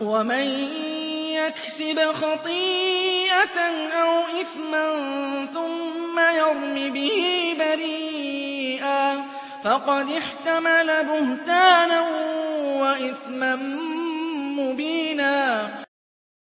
وَمَن يَكْسِبْ خَطِيئَةً أَوْ إِثْمًا ثُمَّ يَرْمِ بِهِ بَرِيئًا فَقَدِ احْتَمَلَ بُهْتَانًا وَإِثْمًا مُّبِينًا